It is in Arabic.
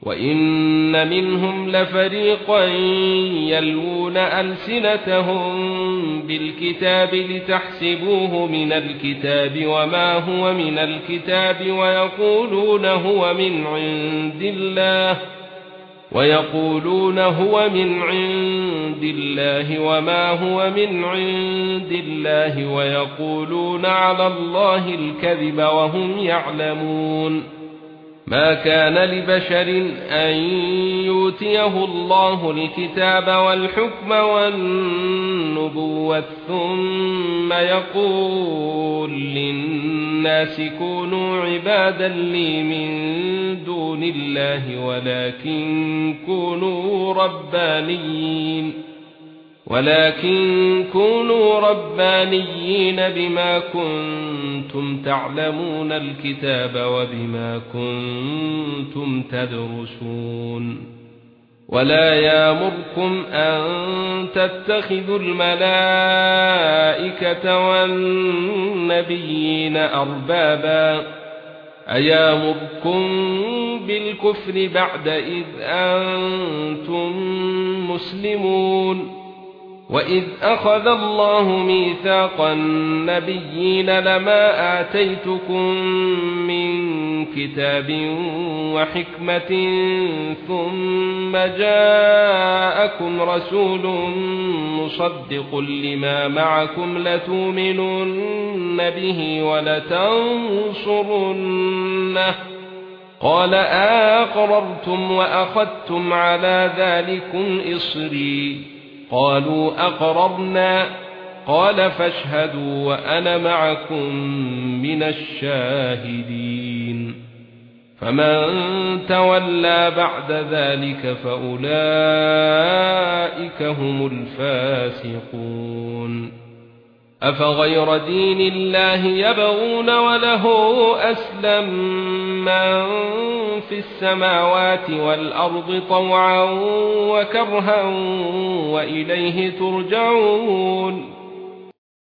وَإِنَّ مِنْهُمْ لَفَرِيقًا يَلْوُونَ أَلْسِنَتَهُم بِالْكِتَابِ لِتَحْسَبُوهُ مِنَ الْكِتَابِ وَمَا هُوَ مِنَ الْكِتَابِ وَيَقُولُونَ هُوَ مِنْ عِندِ اللَّهِ وَمَا هُوَ مِنْ عِندِ اللَّهِ وَيَقُولُونَ عَلَى اللَّهِ الْكَذِبَ وَهُمْ يَعْلَمُونَ ما كان لبشر أن يؤتيه الله الكتاب والحكم والنبوة ثم يقول للناس كونوا عبادا لي من دون الله ولكن كونوا ربانيين بما كنتم تعلمون الكتاب وبما كنتم تدرسون ولا يأمركم أن تتخذوا الملائكة والنبيين أربابا أيامركم بالكفر بعد إذ أنتم مسلمون وَإِذْ أَخَذَ اللَّهُ مِيثَاقَ النَّبِيِّينَ لَمَا آتَيْتُكُم مِّن كِتَابٍ وَحِكْمَةٍ ثُمَّ جَاءَكُمْ رَسُولٌ مُصَدِّقٌ لِّمَا مَعَكُمْ لَتُؤْمِنُنَّ بِهِ وَلَتَنصُرُنَّهُ قَالَ أَأَقْرَرْتُمْ وَأَخَذْتُمْ عَلَى ذَلِكُمْ إِصْرِي قالوا أقررنا قال فاشهدوا وأنا معكم من الشاهدين فمن تولى بعد ذلك فأولئك هم الفاسقون أفغير دين الله يبغون وله أسلم من في السماوات والأرض طوعا وكرها وإليه ترجعون